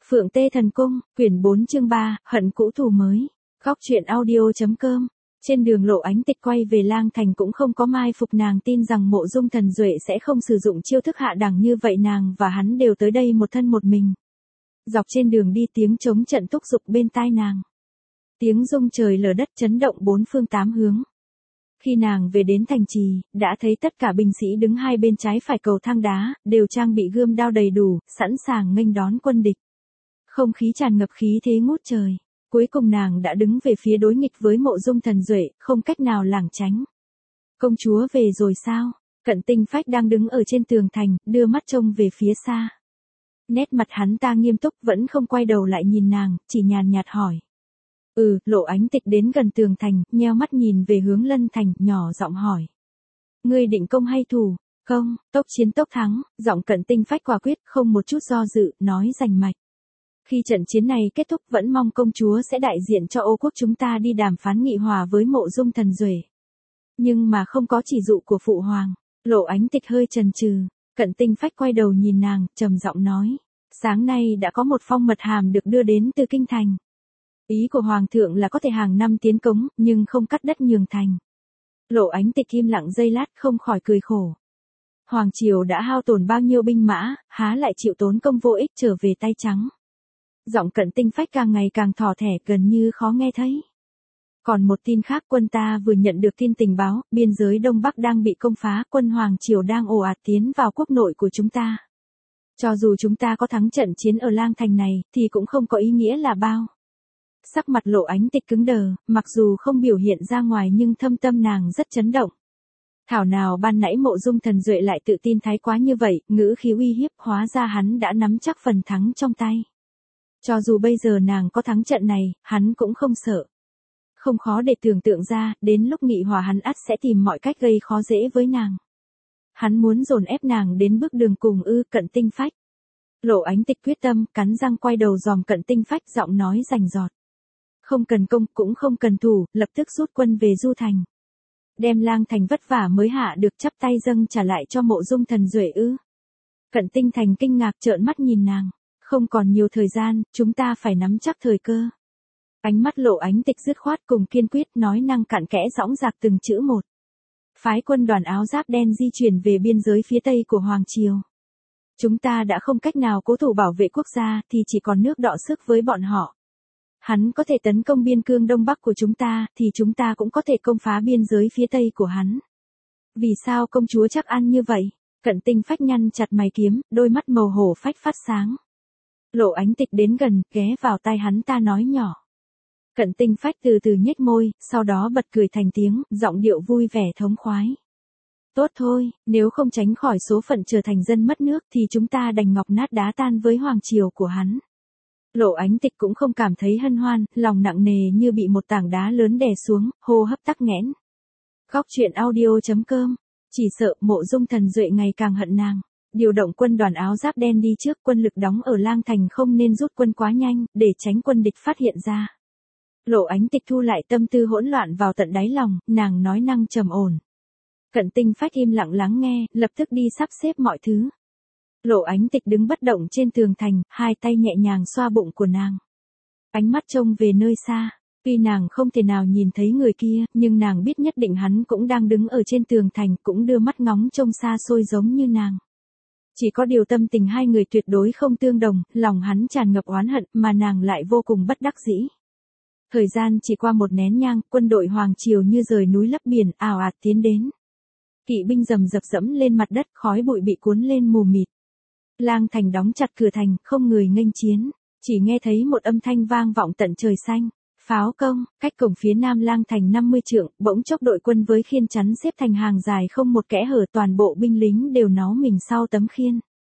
Phượng Tê Thần Cung, quyển 4 chương 3, hận cũ thù mới. Góc truyện audio.com. Trên đường Lộ Ánh Tịch quay về Lang Thành cũng không có mai phục, nàng tin rằng Mộ Dung Thần Duệ sẽ không sử dụng chiêu thức hạ đẳng như vậy, nàng và hắn đều tới đây một thân một mình. Dọc trên đường đi tiếng trống trận thúc giục bên tai nàng. Tiếng rung trời lở đất chấn động bốn phương tám hướng. Khi nàng về đến thành trì, đã thấy tất cả binh sĩ đứng hai bên trái phải cầu thang đá, đều trang bị gươm đao đầy đủ, sẵn sàng nghênh đón quân địch. Không khí tràn ngập khí thế ngút trời. Cuối cùng nàng đã đứng về phía đối nghịch với Mộ Dung Thần Duệ, không cách nào lảng tránh. Công chúa về rồi sao? Cận Tinh Phách đang đứng ở trên tường thành, đưa mắt trông về phía xa. Nét mặt hắn ta nghiêm túc, vẫn không quay đầu lại nhìn nàng, chỉ nhàn nhạt hỏi. Lộ Ánh Tịch đến gần tường thành, nheo mắt nhìn về hướng Lân Thành, nhỏ giọng hỏi. Ngươi định công hay thủ? Công, tốc chiến tốc thắng, giọng Cận Tinh Phách quả quyết, không một chút do dự, nói rành mạch. Khi trận chiến này kết thúc vẫn mong công chúa sẽ đại diện cho Ô quốc chúng ta đi đàm phán nghị hòa với Mộ Dung Thần Duệ. Nhưng mà không có chỉ dụ của phụ hoàng. Lộ Ánh Tịch hơi chần chừ, Cận Tinh Phách quay đầu nhìn nàng, trầm giọng nói. Sáng nay đã có một phong mật hàm được đưa đến từ kinh thành. Ý của hoàng thượng là có thể hàng năm tiến cống, nhưng không cắt đất nhường thành. Lộ Ánh Tịch im lặng giây lát không khỏi cười khổ. Hoàng triều đã hao tổn bao nhiêu binh mã, há lại chịu tốn công vô ích trở về tay trắng. Giọng Cận Tinh Phách càng ngày càng thỏ thẻ, gần như khó nghe thấy. Còn một tin khác, quân ta vừa nhận được tin tình báo, biên giới Đông Bắc đang bị công phá, quân Hoàng triều đang ồ ạt tiến vào quốc nội của chúng ta. Cho dù chúng ta có thắng trận chiến ở Lang Thành này, thì cũng không có ý nghĩa là bao. Sắc mặt Lộ Ánh Tịch cứng đờ, mặc dù không biểu hiện ra ngoài nhưng thâm tâm nàng rất chấn động. Thảo nào ban nãy Mộ Dung Thần Duệ lại tự tin thái quá như vậy, ngữ khí uy hiếp, hóa ra hắn đã nắm chắc phần thắng trong tay. Cho dù bây giờ nàng có thắng trận này, hắn cũng không sợ. Không khó để tưởng tượng ra, đến lúc nghị hòa hắn ắt sẽ tìm mọi cách gây khó dễ với nàng. Hắn muốn dồn ép nàng đến bước đường cùng Cận Tinh Phách. Lộ Ánh Tịch quyết tâm, cắn răng quay đầu dòm Cận Tinh Phách, giọng nói rành rọt. Không cần công, cũng không cần thủ, lập tức rút quân về Du Thành. Đem Lang Thành vất vả mới hạ được chắp tay dâng trả lại cho Mộ Dung Thần Duệ Cận Tinh Thành kinh ngạc trợn mắt nhìn nàng. Không còn nhiều thời gian, chúng ta phải nắm chắc thời cơ. Ánh mắt Lộ Ánh Tịch dứt khoát cùng kiên quyết, nói năng cặn kẽ dõng dạc từng chữ một. Phái quân đoàn áo giáp đen di chuyển về biên giới phía tây của Hoàng triều. Chúng ta đã không cách nào cố thủ bảo vệ quốc gia, thì chỉ còn nước đọ sức với bọn họ. Hắn có thể tấn công biên cương Đông Bắc của chúng ta, thì chúng ta cũng có thể công phá biên giới phía tây của hắn. Vì sao công chúa chắc ăn như vậy? Cận Tinh Phách nhăn chặt mày kiếm, đôi mắt màu hổ phách phát sáng. Lộ Ánh Tịch đến gần, ghé vào tai hắn ta nói nhỏ. Cận Tinh Phách từ từ nhếch môi, sau đó bật cười thành tiếng, giọng điệu vui vẻ thống khoái. Tốt thôi, nếu không tránh khỏi số phận trở thành dân mất nước thì chúng ta đành ngọc nát đá tan với hoàng triều của hắn. Lộ Ánh Tịch cũng không cảm thấy hân hoan, lòng nặng nề như bị một tảng đá lớn đè xuống, hô hấp tắc nghẽn. Góc truyện audio.com. Chỉ sợ Mộ Dung Thần Duệ ngày càng hận nàng. Điều động quân đoàn áo giáp đen đi trước, quân lực đóng ở Lang Thành không nên rút quân quá nhanh, để tránh quân địch phát hiện ra. Lộ Ánh Tịch thu lại tâm tư hỗn loạn vào tận đáy lòng, nàng nói năng trầm ổn. Cận Tinh Phách im lặng lắng nghe, lập tức đi sắp xếp mọi thứ. Lộ Ánh Tịch đứng bất động trên tường thành, hai tay nhẹ nhàng xoa bụng của nàng. Ánh mắt trông về nơi xa. Tuy nàng không thể nào nhìn thấy người kia, nhưng nàng biết nhất định hắn cũng đang đứng ở trên tường thành, cũng đưa mắt ngóng trông xa xôi giống như nàng. Chỉ có điều tâm tình hai người tuyệt đối không tương đồng, lòng hắn tràn ngập oán hận, mà nàng lại vô cùng bất đắc dĩ. Thời gian chỉ qua một nén nhang, quân đội Hoàng triều như rời núi lấp biển, ào ạt tiến đến. Kỵ binh rầm rập dẫm lên mặt đất, khói bụi bị cuốn lên mù mịt. Lang Thành đóng chặt cửa thành, không người nghênh chiến, chỉ nghe thấy một âm thanh vang vọng tận trời xanh. Pháo công, cách cổng phía nam Lang Thành 50 trượng, bỗng chốc đội quân với khiên chắn xếp thành hàng dài không một kẽ hở, toàn bộ binh lính đều nó mình sau tấm khiên.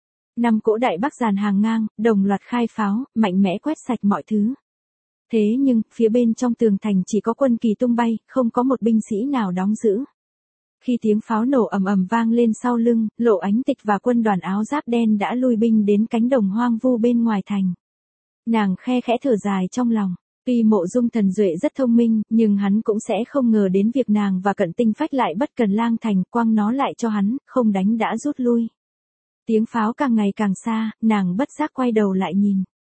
5 cỗ đại bác dàn hàng ngang, đồng loạt khai pháo, mạnh mẽ quét sạch mọi thứ. Thế nhưng, phía bên trong tường thành chỉ có quân kỳ tung bay, không có một binh sĩ nào đóng giữ. Khi tiếng pháo nổ ầm ầm vang lên sau lưng, Lộ Ánh Tịch và quân đoàn áo giáp đen đã lui binh đến cánh đồng hoang vu bên ngoài thành. Nàng khe khẽ thở dài trong lòng. Tuy Mộ Dung Thần Duệ rất thông minh, nhưng hắn cũng sẽ không ngờ đến việc nàng và Cận Tinh Phách lại bất cần Lang Thành, quăng nó lại cho hắn, không đánh đã rút lui. Tiếng pháo càng ngày càng xa, nàng bất giác quay đầu lại nhìn.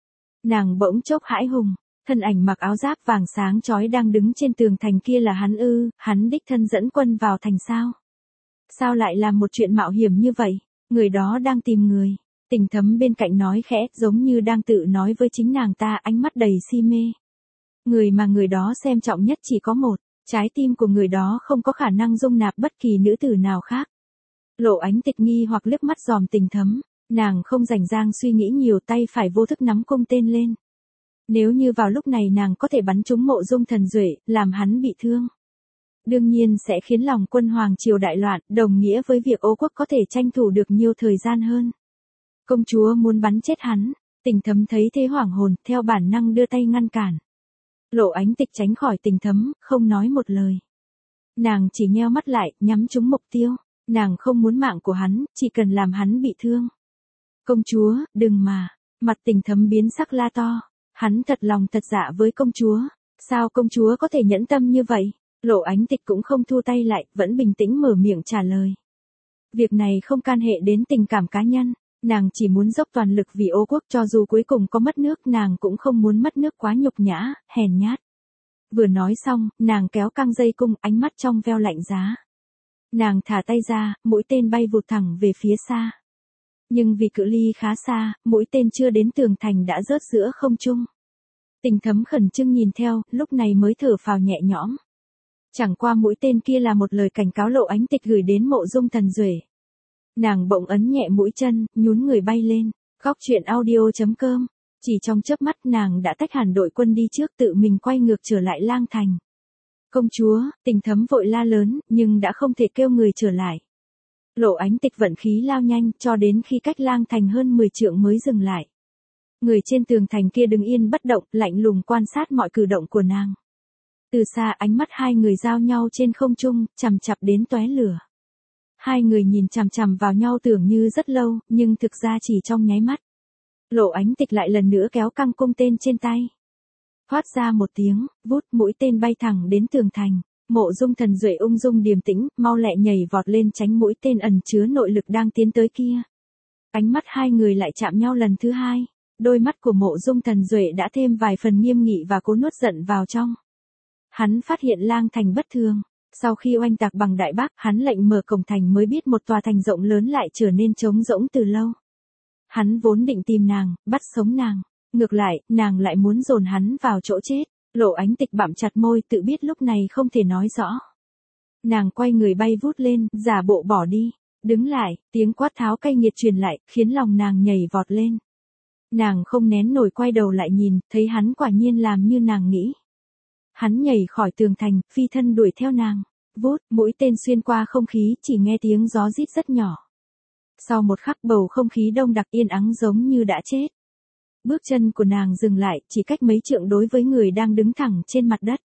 Nàng bỗng chốc hãi hùng, thân ảnh mặc áo giáp vàng sáng chói đang đứng trên tường thành kia là hắn ư, hắn đích thân dẫn quân vào thành sao? Sao lại làm một chuyện mạo hiểm như vậy? Người đó đang tìm người. Tình Thấm bên cạnh nói khẽ, giống như đang tự nói với chính nàng ta, ánh mắt đầy si mê. Người mà người đó xem trọng nhất chỉ có một, trái tim của người đó không có khả năng dung nạp bất kỳ nữ tử nào khác. Lộ Ánh Tịch nghi hoặc liếc mắt dòm Tình Thấm, nàng không rảnh rang suy nghĩ nhiều, tay phải vô thức nắm cung tên lên. Nếu như vào lúc này nàng có thể bắn trúng Mộ Dung Thần Duệ, làm hắn bị thương, đương nhiên sẽ khiến lòng quân hoàng triều đại loạn, đồng nghĩa với việc Ô quốc có thể tranh thủ được nhiều thời gian hơn. Công chúa muốn bắn chết hắn. Tình Thấm thấy thế hoảng hồn, theo bản năng đưa tay ngăn cản. Lộ Ánh Tịch tránh khỏi Tình Thấm, không nói một lời. Nàng chỉ nheo mắt lại, nhắm trúng mục tiêu. Nàng không muốn mạng của hắn, chỉ cần làm hắn bị thương. Công chúa, đừng mà. Mặt Tình Thấm biến sắc la to. Hắn thật lòng thật dạ với công chúa. Sao công chúa có thể nhẫn tâm như vậy? Lộ Ánh Tịch cũng không thu tay lại, vẫn bình tĩnh mở miệng trả lời. Việc này không can hệ đến tình cảm cá nhân. Nàng chỉ muốn dốc toàn lực vì Ô quốc, cho dù cuối cùng có mất nước nàng cũng không muốn mất nước quá nhục nhã, hèn nhát. Vừa nói xong, nàng kéo căng dây cung, ánh mắt trong veo lạnh giá. Nàng thả tay ra, mũi tên bay vụt thẳng về phía xa. Nhưng vì cự ly khá xa, mũi tên chưa đến tường thành đã rớt giữa không trung. Tình Thấm khẩn trương nhìn theo, lúc này mới thở phào nhẹ nhõm. Chẳng qua mũi tên kia là một lời cảnh cáo Lộ Ánh Tịch gửi đến Mộ Dung Thần Duệ. Nàng bỗng ấn nhẹ mũi chân, nhún người bay lên. Góc truyện audio.com. Chỉ trong chớp mắt nàng đã tách hẳn đội quân đi trước, tự mình quay ngược trở lại Lang Thành. Công chúa, Tình Thấm vội la lớn, nhưng đã không thể kêu người trở lại. Lộ Ánh Tịch vận khí lao nhanh, cho đến khi cách Lang Thành hơn 10 trượng mới dừng lại. Người trên tường thành kia đứng yên bất động, lạnh lùng quan sát mọi cử động của nàng. Từ xa ánh mắt hai người giao nhau trên không trung, chằm chặp đến tóe lửa. Hai người nhìn chằm chằm vào nhau tưởng như rất lâu, nhưng thực ra chỉ trong nháy mắt. Lộ Ánh Tịch lại lần nữa kéo căng cung tên trên tay. Thoát ra một tiếng, vút, mũi tên bay thẳng đến tường thành. Mộ Dung Thần Duệ ung dung điềm tĩnh, mau lẹ nhảy vọt lên tránh mũi tên ẩn chứa nội lực đang tiến tới kia. Ánh mắt hai người lại chạm nhau lần thứ hai. Đôi mắt của Mộ Dung Thần Duệ đã thêm vài phần nghiêm nghị và cố nuốt giận vào trong. Hắn phát hiện Lang Thành bất thường. Sau khi oanh tạc bằng Đại Bác, hắn lệnh mở cổng thành mới biết một tòa thành rộng lớn lại trở nên trống rỗng từ lâu. Hắn vốn định tìm nàng, bắt sống nàng. Ngược lại, nàng lại muốn dồn hắn vào chỗ chết. Lộ Ánh Tịch bặm chặt môi, tự biết lúc này không thể nói rõ. Nàng quay người bay vút lên, giả bộ bỏ đi. Đứng lại, tiếng quát tháo cay nghiệt truyền lại, khiến lòng nàng nhảy vọt lên. Nàng không nén nổi quay đầu lại nhìn, thấy hắn quả nhiên làm như nàng nghĩ. Hắn nhảy khỏi tường thành, phi thân đuổi theo nàng. Vút, mũi tên xuyên qua không khí, chỉ nghe tiếng gió rít rất nhỏ. Sau một khắc bầu không khí đông đặc yên ắng giống như đã chết. Bước chân của nàng dừng lại, chỉ cách mấy trượng đối với người đang đứng thẳng trên mặt đất.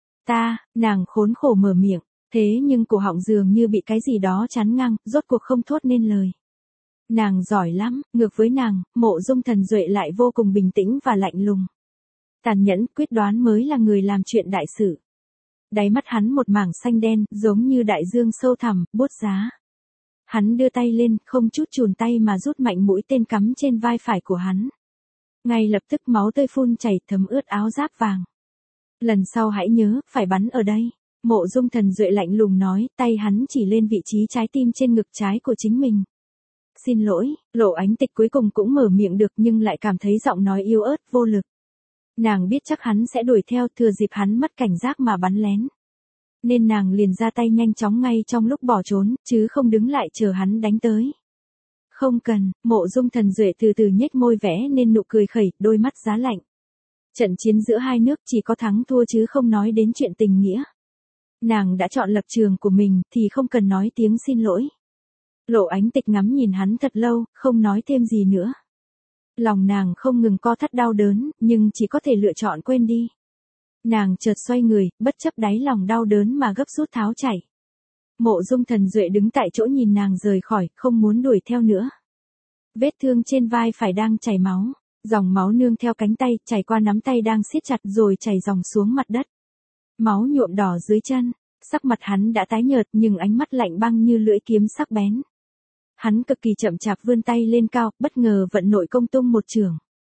Nàng khốn khổ mở miệng, thế nhưng cổ họng dường như bị cái gì đó chắn ngang, rốt cuộc không thốt nên lời. Nàng giỏi lắm, ngược với nàng, Mộ Dung Thần Duệ lại vô cùng bình tĩnh và lạnh lùng. Tàn nhẫn, quyết đoán mới là người làm chuyện đại sự. Đáy mắt hắn một mảng xanh đen, giống như đại dương sâu thẳm, bút giá. Hắn đưa tay lên, không chút chùn tay mà rút mạnh mũi tên cắm trên vai phải của hắn. Ngay lập tức máu tươi phun chảy, thấm ướt áo giáp vàng. Lần sau hãy nhớ, phải bắn ở đây. Mộ Dung Thần Duệ lạnh lùng nói, tay hắn chỉ lên vị trí trái tim trên ngực trái của chính mình. Xin lỗi, Lộ Ánh Tịch cuối cùng cũng mở miệng được nhưng lại cảm thấy giọng nói yếu ớt, vô lực. Nàng biết chắc hắn sẽ đuổi theo, thừa dịp hắn mất cảnh giác mà bắn lén. Nên nàng liền ra tay nhanh chóng ngay trong lúc bỏ trốn, chứ không đứng lại chờ hắn đánh tới. Không cần, Mộ Dung Thần Duệ từ từ nhếch môi vẽ nên nụ cười khẩy, đôi mắt giá lạnh. Trận chiến giữa hai nước chỉ có thắng thua chứ không nói đến chuyện tình nghĩa. Nàng đã chọn lập trường của mình thì không cần nói tiếng xin lỗi. Lộ Ánh Tịch ngắm nhìn hắn thật lâu, không nói thêm gì nữa. Lòng nàng không ngừng co thắt đau đớn, nhưng chỉ có thể lựa chọn quên đi. Nàng chợt xoay người, bất chấp đáy lòng đau đớn mà gấp rút tháo chạy. Mộ Dung Thần Duệ đứng tại chỗ nhìn nàng rời khỏi, không muốn đuổi theo nữa. Vết thương trên vai phải đang chảy máu, dòng máu nương theo cánh tay, chảy qua nắm tay đang siết chặt rồi chảy dòng xuống mặt đất. Máu nhuộm đỏ dưới chân, sắc mặt hắn đã tái nhợt nhưng ánh mắt lạnh băng như lưỡi kiếm sắc bén. Hắn cực kỳ chậm chạp vươn tay lên cao, bất ngờ vận nội công tung một chưởng.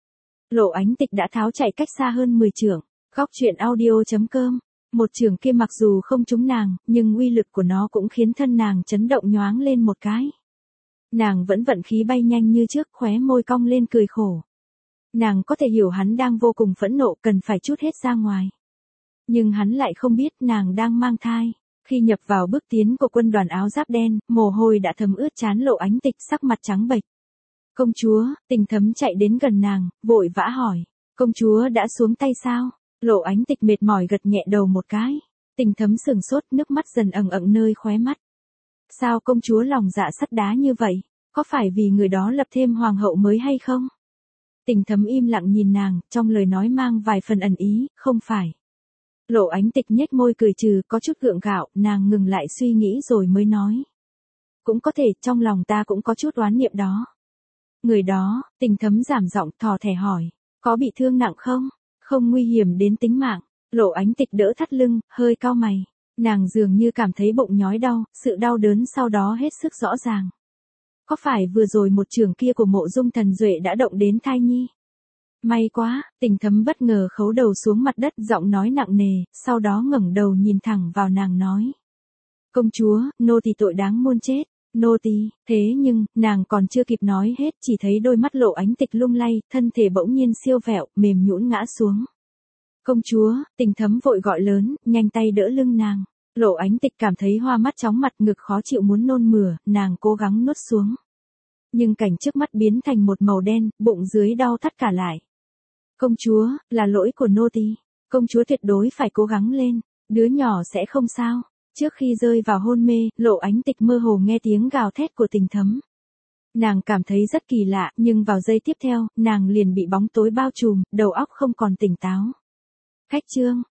Lộ Ánh Tịch đã tháo chạy cách xa hơn 10 trượng. Góc truyện audio.com. Một trường kia mặc dù không trúng nàng, nhưng uy lực của nó cũng khiến thân nàng chấn động nhoáng lên một cái. Nàng vẫn vận khí bay nhanh như trước, khóe môi cong lên cười khổ. Nàng có thể hiểu hắn đang vô cùng phẫn nộ, cần phải trút hết ra ngoài. Nhưng hắn lại không biết nàng đang mang thai. Khi nhập vào bước tiến của quân đoàn áo giáp đen, mồ hôi đã thấm ướt trán Lộ Ánh Tịch, sắc mặt trắng bệch. Công chúa, Tình Thấm chạy đến gần nàng, vội vã hỏi. Công chúa đã xuống tay sao? Lộ Ánh Tịch mệt mỏi gật nhẹ đầu một cái. Tình Thấm sừng sốt, nước mắt dần ẩn ẩn nơi khóe mắt. Sao công chúa lòng dạ sắt đá như vậy? Có phải vì người đó lập thêm hoàng hậu mới hay không? Tình Thấm im lặng nhìn nàng, trong lời nói mang vài phần ẩn ý, không phải. Lộ Ánh Tịch nhếch môi cười trừ, có chút gượng gạo, nàng ngừng lại suy nghĩ rồi mới nói. Cũng có thể, trong lòng ta cũng có chút oán niệm đó. Người đó, Tình Thấm giảm giọng thò thẻ hỏi, có bị thương nặng không? Không nguy hiểm đến tính mạng. Lộ Ánh Tịch đỡ thắt lưng, hơi cau mày. Nàng dường như cảm thấy bụng nhói đau, sự đau đớn sau đó hết sức rõ ràng. Có phải vừa rồi một trường kia của Mộ Dung Thần Duệ đã động đến thai nhi? May quá, Tình Thấm bất ngờ khấu đầu xuống mặt đất, giọng nói nặng nề, sau đó ngẩng đầu nhìn thẳng vào nàng nói. Công chúa, nô tỳ tội đáng muôn chết. Nô tỳ, thế nhưng, nàng còn chưa kịp nói hết, chỉ thấy đôi mắt Lộ Ánh Tịch lung lay, thân thể bỗng nhiên siêu vẹo, mềm nhũn ngã xuống. Công chúa, Tình Thấm vội gọi lớn, nhanh tay đỡ lưng nàng. Lộ Ánh Tịch cảm thấy hoa mắt chóng mặt, ngực khó chịu muốn nôn mửa, nàng cố gắng nuốt xuống. Nhưng cảnh trước mắt biến thành một màu đen, bụng dưới đau thắt cả lại. Công chúa, là lỗi của nô tỳ. Công chúa tuyệt đối phải cố gắng lên, đứa nhỏ sẽ không sao. Trước khi rơi vào hôn mê, Lộ Ánh Tịch mơ hồ nghe tiếng gào thét của Tình Thấm. Nàng cảm thấy rất kỳ lạ, nhưng vào giây tiếp theo, nàng liền bị bóng tối bao trùm, đầu óc không còn tỉnh táo. Khách chương.